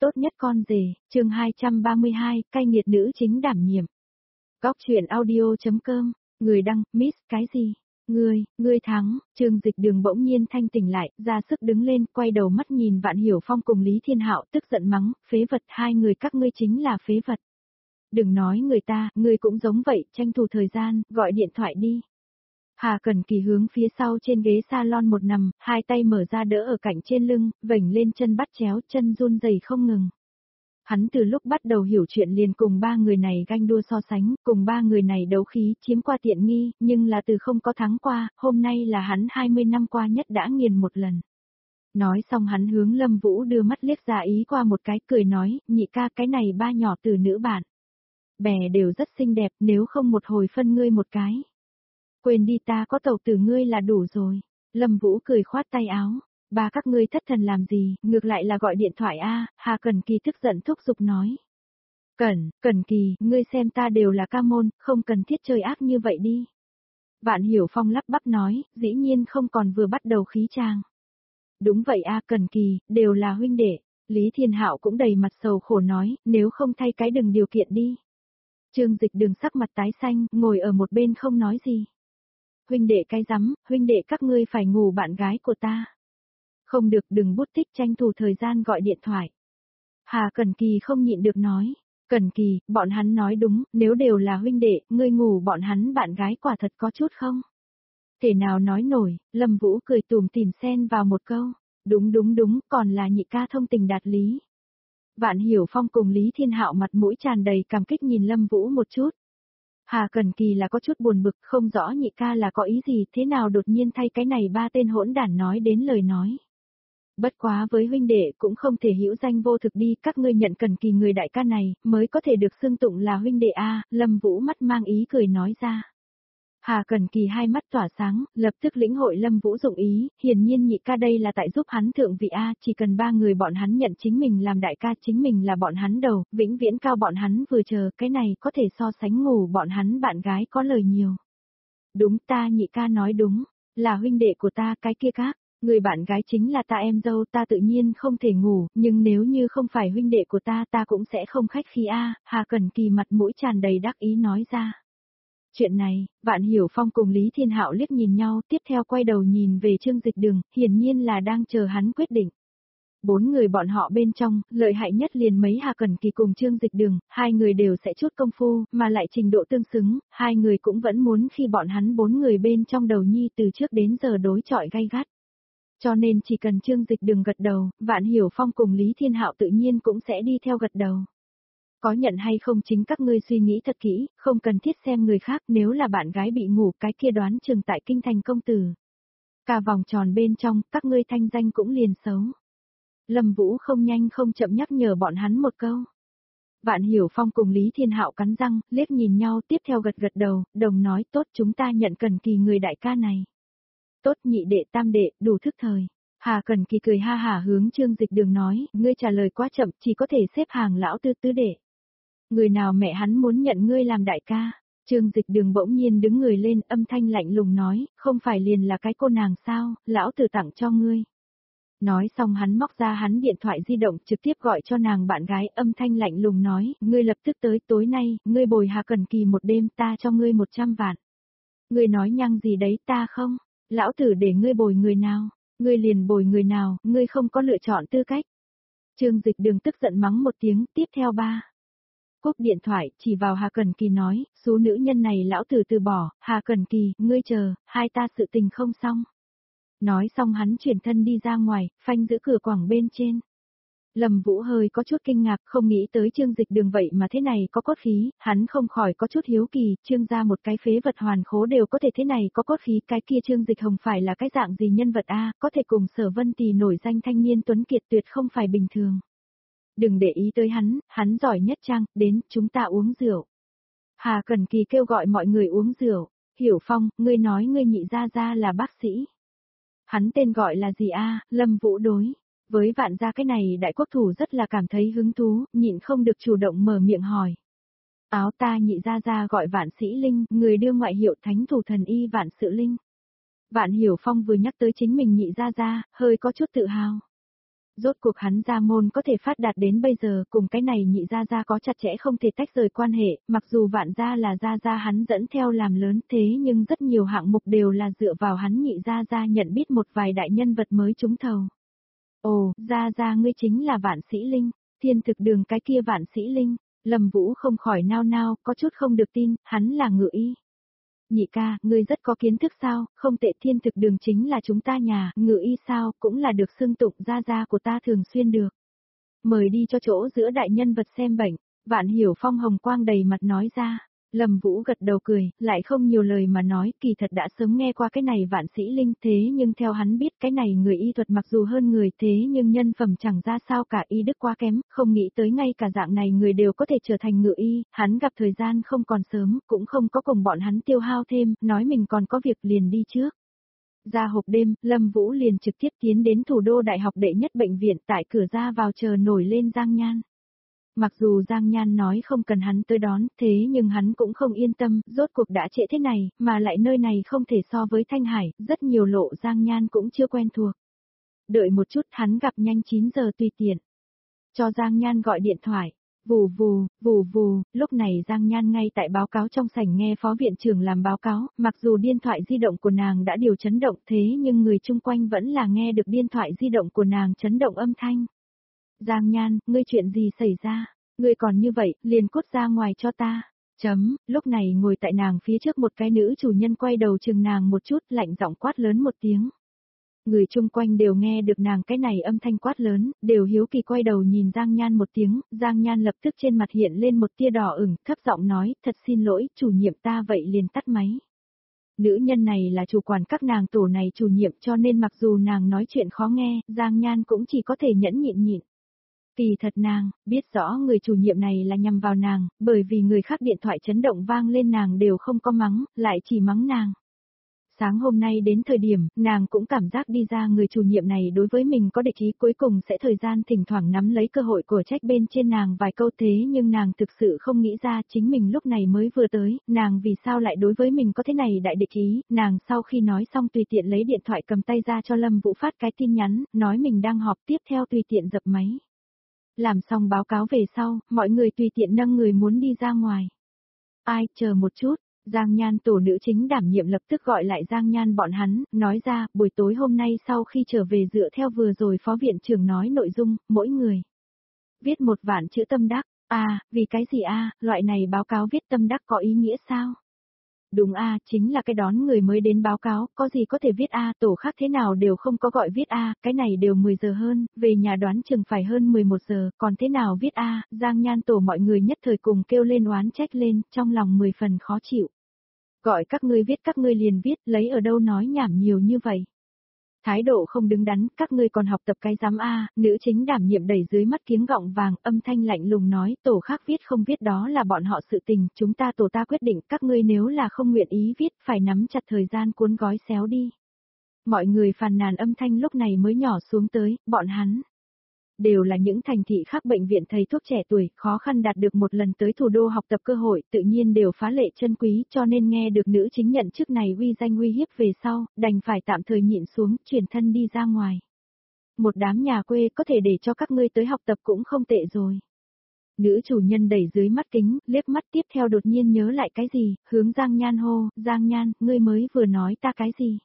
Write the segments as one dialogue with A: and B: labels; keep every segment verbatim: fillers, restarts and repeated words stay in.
A: Tốt nhất con rể, chương hai trăm ba mươi hai, cay nghiệt nữ chính đảm nhiệm. Góc truyện audio.com, người đăng, Miss cái gì? Ngươi, ngươi thắng, Trương Dịch Đường bỗng nhiên thanh tỉnh lại, ra sức đứng lên, quay đầu mắt nhìn Vạn Hiểu Phong cùng Lý Thiên Hạo, tức giận mắng, phế vật, hai người các ngươi chính là phế vật. Đừng nói người ta, ngươi cũng giống vậy, tranh thủ thời gian, gọi điện thoại đi. Hà Cẩn Kỳ hướng phía sau trên ghế salon một nằm, hai tay mở ra đỡ ở cạnh trên lưng, vểnh lên chân bắt chéo, chân run rẩy không ngừng. Hắn từ lúc bắt đầu hiểu chuyện liền cùng ba người này ganh đua so sánh, cùng ba người này đấu khí, chiếm qua tiện nghi, nhưng là từ không có thắng qua, hôm nay là hắn hai mươi năm qua nhất đã nghiền một lần. Nói xong hắn hướng Lâm Vũ đưa mắt liếc ra ý qua một cái, cười nói, nhị ca cái này ba nhỏ từ nữ bạn. Bè đều rất xinh đẹp, nếu không một hồi phân ngươi một cái. Quên đi, ta có tẩu tử ngươi là đủ rồi. Lâm Vũ cười khoát tay áo. Ba các ngươi thất thần làm gì, ngược lại là gọi điện thoại a. Hà Cẩn Kỳ tức giận thúc giục nói. Cẩn, Cẩn Kỳ, ngươi xem ta đều là ca môn, không cần thiết chơi ác như vậy đi. Vạn Hiểu Phong lắp bắp nói, dĩ nhiên không còn vừa bắt đầu khí trang. Đúng vậy a, Cẩn Kỳ, đều là huynh đệ. Lý Thiên Hạo cũng đầy mặt sầu khổ nói, nếu không thay cái đừng điều kiện đi. Trương Dịch Đường sắc mặt tái xanh, ngồi ở một bên không nói gì. Huynh đệ cái rắm, huynh đệ các ngươi phải ngủ bạn gái của ta. Không được, đừng bút tích, tranh thủ thời gian gọi điện thoại. Hà Cẩn Kỳ không nhịn được nói. Cẩn Kỳ, bọn hắn nói đúng, nếu đều là huynh đệ, ngươi ngủ bọn hắn bạn gái quả thật có chút không? Thể nào nói nổi, Lâm Vũ cười tủm tỉm xen vào một câu. Đúng đúng đúng, còn là nhị ca thông tình đạt lý. Vạn Hiểu Phong cùng Lý Thiên Hạo mặt mũi tràn đầy cảm kích nhìn Lâm Vũ một chút. Hà Cẩn Kỳ là có chút buồn bực, không rõ nhị ca là có ý gì, thế nào đột nhiên thay cái này ba tên hỗn đản nói đến lời nói. Bất quá với huynh đệ cũng không thể hữu danh vô thực đi, các ngươi nhận Cẩn Kỳ người đại ca này, mới có thể được xưng tụng là huynh đệ a. Lâm Vũ mắt mang ý cười nói ra. Hà Cẩn Kỳ hai mắt tỏa sáng, lập tức lĩnh hội Lâm Vũ dụng ý, hiển nhiên nhị ca đây là tại giúp hắn thượng vị a, chỉ cần ba người bọn hắn nhận chính mình làm đại ca, chính mình là bọn hắn đầu, vĩnh viễn cao bọn hắn vừa chờ, cái này có thể so sánh ngủ bọn hắn bạn gái có lời nhiều. Đúng, ta nhị ca nói đúng, là huynh đệ của ta, cái kia các, người bạn gái chính là ta em dâu, ta tự nhiên không thể ngủ, nhưng nếu như không phải huynh đệ của ta, ta cũng sẽ không khách khí a. Hà Cẩn Kỳ mặt mũi tràn đầy đắc ý nói ra. Chuyện này, Vạn Hiểu Phong cùng Lý Thiên Hạo liếc nhìn nhau, tiếp theo quay đầu nhìn về Trương Dịch Đường, hiển nhiên là đang chờ hắn quyết định. Bốn người bọn họ bên trong, lợi hại nhất liền mấy Hà Cẩn Kỳ cùng Trương Dịch Đường, hai người đều sẽ chút công phu, mà lại trình độ tương xứng, hai người cũng vẫn muốn khi bọn hắn bốn người bên trong đầu nhi từ trước đến giờ đối chọi gay gắt. Cho nên chỉ cần Trương Dịch Đường gật đầu, Vạn Hiểu Phong cùng Lý Thiên Hạo tự nhiên cũng sẽ đi theo gật đầu. Có nhận hay không chính các ngươi suy nghĩ thật kỹ, không cần thiết xem người khác, nếu là bạn gái bị ngủ cái kia đoán chừng tại kinh thành công tử. Cả vòng tròn bên trong, các ngươi thanh danh cũng liền xấu. Lâm Vũ không nhanh không chậm nhắc nhở bọn hắn một câu. Vạn Hiểu Phong cùng Lý Thiên Hạo cắn răng, liếc nhìn nhau, tiếp theo gật gật đầu, đồng nói tốt, chúng ta nhận Cẩn Kỳ người đại ca này. Tốt, nhị đệ tam đệ, đủ thức thời. Hà Cẩn Kỳ cười ha hả hướng Trương Dịch Đường nói, ngươi trả lời quá chậm, chỉ có thể xếp hàng lão tư tứ đệ. Người nào mẹ hắn muốn nhận ngươi làm đại ca? Trương Dịch Đường bỗng nhiên đứng người lên, âm thanh lạnh lùng nói, không phải liền là cái cô nàng sao, lão tử tặng cho ngươi. Nói xong hắn móc ra hắn điện thoại di động, trực tiếp gọi cho nàng bạn gái, âm thanh lạnh lùng nói, ngươi lập tức tới, tối nay, ngươi bồi Hà Cẩn Kỳ một đêm, ta cho ngươi một trăm vạn. Ngươi nói nhăng gì đấy, ta không, lão tử để ngươi bồi người nào, ngươi liền bồi người nào, ngươi không có lựa chọn tư cách. Trương Dịch Đường tức giận mắng một tiếng, tiếp theo ba. Cúp điện thoại, chỉ vào Hà Cẩn Kỳ nói, số nữ nhân này lão tử từ bỏ, Hà Cẩn Kỳ, ngươi chờ, hai ta sự tình không xong. Nói xong hắn chuyển thân đi ra ngoài, phanh giữ cửa quảng bên trên. Lâm Vũ hơi có chút kinh ngạc, không nghĩ tới Trương Dịch Đường vậy mà thế này có cốt khí, hắn không khỏi có chút hiếu kỳ, Trương gia một cái phế vật hoàn khố đều có thể thế này có cốt khí, cái kia Trương Dịch Hồng phải là cái dạng gì nhân vật a, có thể cùng Sở Vân Tì nổi danh thanh niên tuấn kiệt tuyệt không phải bình thường. Đừng để ý tới hắn, hắn giỏi nhất trang, đến, chúng ta uống rượu. Hà Cẩn Kỳ kêu gọi mọi người uống rượu. Hiểu Phong, ngươi nói ngươi nhị gia gia là bác sĩ. Hắn tên gọi là gì a? Lâm Vũ đối. Với Vạn gia cái này đại quốc thủ rất là cảm thấy hứng thú, nhịn không được chủ động mở miệng hỏi. Áo ta nhị gia gia gọi Vạn Sĩ Linh, người đưa ngoại hiệu thánh thủ thần y Vạn Sự Linh. Vạn Hiểu Phong vừa nhắc tới chính mình nhị gia gia, hơi có chút tự hào. Rốt cuộc hắn gia môn có thể phát đạt đến bây giờ, cùng cái này nhị gia gia có chặt chẽ không thể tách rời quan hệ, mặc dù vạn gia là gia gia hắn dẫn theo làm lớn thế nhưng rất nhiều hạng mục đều là dựa vào hắn nhị gia gia nhận biết một vài đại nhân vật mới trúng thầu. Ồ, gia gia ngươi chính là Vạn Sĩ Linh, Thiên Thực Đường cái kia Vạn Sĩ Linh, Lâm Vũ không khỏi nao nao, có chút không được tin, hắn là Ngự Y. Nhị ca, ngươi rất có kiến thức sao, không tệ, Thiên Thực Đường chính là chúng ta nhà, Ngự Y sao, cũng là được xưng tụng, gia gia của ta thường xuyên được. Mời đi cho chỗ giữa đại nhân vật xem bệnh, Vạn Hiểu Phong hồng quang đầy mặt nói ra. Lâm Vũ gật đầu cười, lại không nhiều lời mà nói, kỳ thật đã sớm nghe qua cái này Vạn Sĩ Linh, thế nhưng theo hắn biết cái này người y thuật mặc dù hơn người thế nhưng nhân phẩm chẳng ra sao cả, y đức quá kém, không nghĩ tới ngay cả dạng này người đều có thể trở thành ngự y, hắn gặp thời gian không còn sớm, cũng không có cùng bọn hắn tiêu hao thêm, nói mình còn có việc liền đi trước. Ra hộp đêm, Lâm Vũ liền trực tiếp tiến đến thủ đô đại học đệ nhất bệnh viện, tại cửa ra vào chờ nổi lên Giang Nhan. Mặc dù Giang Nhan nói không cần hắn tới đón, thế nhưng hắn cũng không yên tâm, rốt cuộc đã trễ thế này, mà lại nơi này không thể so với Thanh Hải, rất nhiều lộ Giang Nhan cũng chưa quen thuộc. Đợi một chút, hắn gặp nhanh chín giờ tùy tiện. Cho Giang Nhan gọi điện thoại. Vù vù, vù vù, lúc này Giang Nhan ngay tại báo cáo trong sảnh nghe phó viện trưởng làm báo cáo, mặc dù điện thoại di động của nàng đã điều chấn động thế nhưng người chung quanh vẫn là nghe được điện thoại di động của nàng chấn động âm thanh. Giang Nhan, ngươi chuyện gì xảy ra? Ngươi còn như vậy, liền cút ra ngoài cho ta. Chấm, lúc này ngồi tại nàng phía trước một cái nữ chủ nhân quay đầu chừng nàng một chút, lạnh giọng quát lớn một tiếng. Người chung quanh đều nghe được nàng cái này âm thanh quát lớn, đều hiếu kỳ quay đầu nhìn Giang Nhan một tiếng, Giang Nhan lập tức trên mặt hiện lên một tia đỏ ửng, thấp giọng nói, thật xin lỗi, chủ nhiệm ta vậy liền tắt máy. Nữ nhân này là chủ quản các nàng tổ này chủ nhiệm cho nên mặc dù nàng nói chuyện khó nghe, Giang Nhan cũng chỉ có thể nhẫn nhịn nhịn. Kỳ thật nàng, biết rõ người chủ nhiệm này là nhằm vào nàng, bởi vì người khác điện thoại chấn động vang lên nàng đều không có mắng, lại chỉ mắng nàng. Sáng hôm nay đến thời điểm, nàng cũng cảm giác đi ra người chủ nhiệm này đối với mình có địch ý, cuối cùng sẽ thời gian thỉnh thoảng nắm lấy cơ hội của trách bên trên nàng vài câu, thế nhưng nàng thực sự không nghĩ ra chính mình lúc này mới vừa tới, nàng vì sao lại đối với mình có thế này đại địch ý, nàng sau khi nói xong tùy tiện lấy điện thoại cầm tay ra cho Lâm Vũ phát cái tin nhắn, nói mình đang họp, tiếp theo tùy tiện dập máy. Làm xong báo cáo về sau, mọi người tùy tiện nâng người muốn đi ra ngoài. Ai, chờ một chút. Giang Nhan tổ nữ chính đảm nhiệm lập tức gọi lại Giang Nhan bọn hắn, nói ra, buổi tối hôm nay sau khi trở về dựa theo vừa rồi phó viện trưởng nói nội dung, mỗi người viết một vạn chữ tâm đắc. À, vì cái gì a, loại này báo cáo viết tâm đắc có ý nghĩa sao? Đúng a, chính là cái đón người mới đến báo cáo, có gì có thể viết a, tổ khác thế nào đều không có gọi viết a, cái này đều mười giờ hơn, về nhà đoán chừng phải hơn mười một giờ, còn thế nào viết a, Giang Nhan tổ mọi người nhất thời cùng kêu lên oán trách lên, trong lòng mười phần khó chịu. Gọi các ngươi viết các ngươi liền viết, lấy ở đâu nói nhảm nhiều như vậy. Thái độ không đứng đắn, các ngươi còn học tập cái giám a, nữ chính đảm nhiệm đẩy dưới mắt kiếng gọng vàng, âm thanh lạnh lùng nói, tổ khác viết không viết đó là bọn họ sự tình, chúng ta tổ ta quyết định, các ngươi nếu là không nguyện ý viết, phải nắm chặt thời gian cuốn gói xéo đi. Mọi người phàn nàn âm thanh lúc này mới nhỏ xuống tới, bọn hắn đều là những thành thị khác bệnh viện thầy thuốc trẻ tuổi, khó khăn đạt được một lần tới thủ đô học tập cơ hội, tự nhiên đều phá lệ chân quý, cho nên nghe được nữ chính nhận chức này uy danh uy hiếp về sau, đành phải tạm thời nhịn xuống, chuyển thân đi ra ngoài. Một đám nhà quê có thể để cho các ngươi tới học tập cũng không tệ rồi. Nữ chủ nhân đẩy dưới mắt kính, liếc mắt tiếp theo đột nhiên nhớ lại cái gì, hướng Giang Nhan hô, Giang Nhan, ngươi mới vừa nói ta cái gì?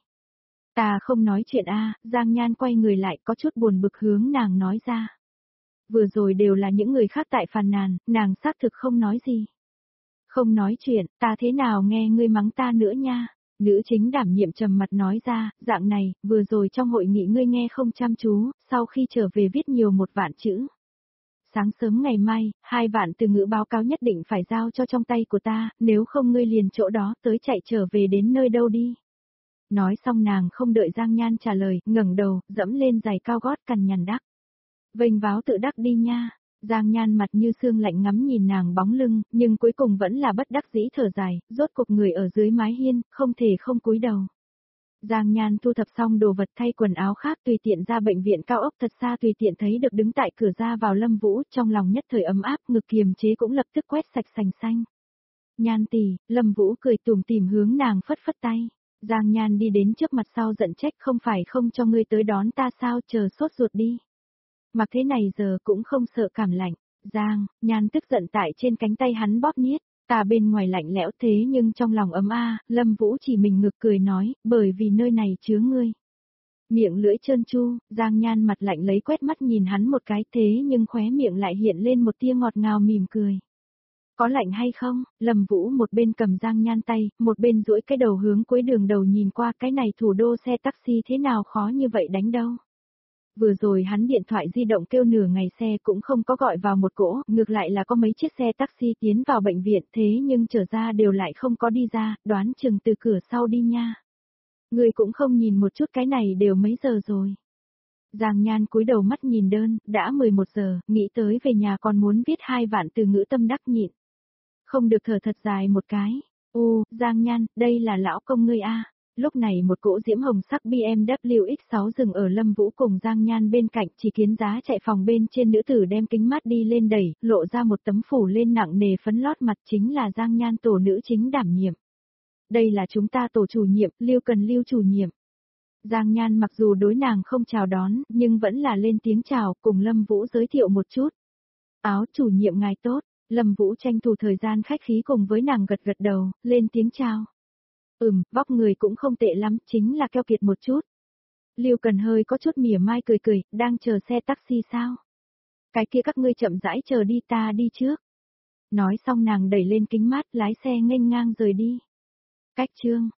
A: Ta không nói chuyện a, Giang Nhan quay người lại có chút buồn bực hướng nàng nói ra. Vừa rồi đều là những người khác tại phàn nàn, nàng xác thực không nói gì. Không nói chuyện, ta thế nào nghe ngươi mắng ta nữa nha. Nữ chính đảm nhiệm trầm mặt nói ra, dạng này, vừa rồi trong hội nghị ngươi nghe không chăm chú, sau khi trở về viết nhiều một vạn chữ. Sáng sớm ngày mai, hai vạn từ ngữ báo cáo nhất định phải giao cho trong tay của ta, nếu không ngươi liền chỗ đó tới chạy trở về đến nơi đâu đi. Nói xong nàng không đợi Giang Nhan trả lời, ngẩng đầu, dẫm lên giày cao gót cằn nhằn đắc. Vênh váo tự đắc đi nha. Giang Nhan mặt như xương lạnh ngắm nhìn nàng bóng lưng, nhưng cuối cùng vẫn là bất đắc dĩ thở dài, rốt cuộc người ở dưới mái hiên, không thể không cúi đầu. Giang Nhan thu thập xong đồ vật thay quần áo khác tùy tiện ra bệnh viện cao ốc thật xa tùy tiện thấy được đứng tại cửa ra vào Lâm Vũ, trong lòng nhất thời ấm áp, ngực kiềm chế cũng lập tức quét sạch sành xanh. Nhan tỷ, Lâm Vũ cười tủm tỉm hướng nàng phất phất tay. Giang Nhan đi đến trước mặt sau giận trách, không phải không cho ngươi tới đón ta sao, chờ sốt ruột đi. Mặc thế này giờ cũng không sợ cảm lạnh. Giang, Nhan tức giận tại trên cánh tay hắn bóp niết, ta bên ngoài lạnh lẽo thế nhưng trong lòng ấm a, Lâm Vũ chỉ mình ngực cười nói, bởi vì nơi này chứa ngươi. Miệng lưỡi trơn chu, Giang Nhan mặt lạnh lấy quét mắt nhìn hắn một cái thế nhưng khóe miệng lại hiện lên một tia ngọt ngào mỉm cười. Có lạnh hay không? Lâm Vũ một bên cầm Giang Nhan tay, một bên duỗi cái đầu hướng cuối đường đầu nhìn qua cái này thủ đô xe taxi thế nào khó như vậy đánh đâu. Vừa rồi hắn điện thoại di động kêu nửa ngày xe cũng không có gọi vào một cỗ, ngược lại là có mấy chiếc xe taxi tiến vào bệnh viện thế nhưng trở ra đều lại không có đi ra, đoán chừng từ cửa sau đi nha. Người cũng không nhìn một chút cái này đều mấy giờ rồi. Giang Nhan cúi đầu mắt nhìn đơn, đã mười một giờ, nghĩ tới về nhà còn muốn viết hai vạn từ ngữ tâm đắc nhịn. Không được thở thật dài một cái. Ô, Giang Nhan, đây là lão công ngươi a. Lúc này một cỗ diễm hồng sắc bê em vê ích sáu dừng ở Lâm Vũ cùng Giang Nhan bên cạnh, chỉ kiến giá chạy phòng bên trên nữ tử đem kính mát đi lên đẩy, lộ ra một tấm phủ lên nặng nề phấn lót mặt chính là Giang Nhan tổ nữ chính đảm nhiệm. Đây là chúng ta tổ chủ nhiệm, Lưu Cần Lưu chủ nhiệm. Giang Nhan mặc dù đối nàng không chào đón, nhưng vẫn là lên tiếng chào, cùng Lâm Vũ giới thiệu một chút. Áo chủ nhiệm ngài tốt, Lâm Vũ tranh thủ thời gian khách khí cùng với nàng gật gật đầu, lên tiếng chào. Ừm, vóc người cũng không tệ lắm, chính là keo kiệt một chút. Lưu Cần hơi có chút mỉa mai cười cười, đang chờ xe taxi sao? Cái kia các ngươi chậm rãi chờ đi ta đi trước. Nói xong nàng đẩy lên kính mát lái xe nghênh ngang rời đi. Cách chương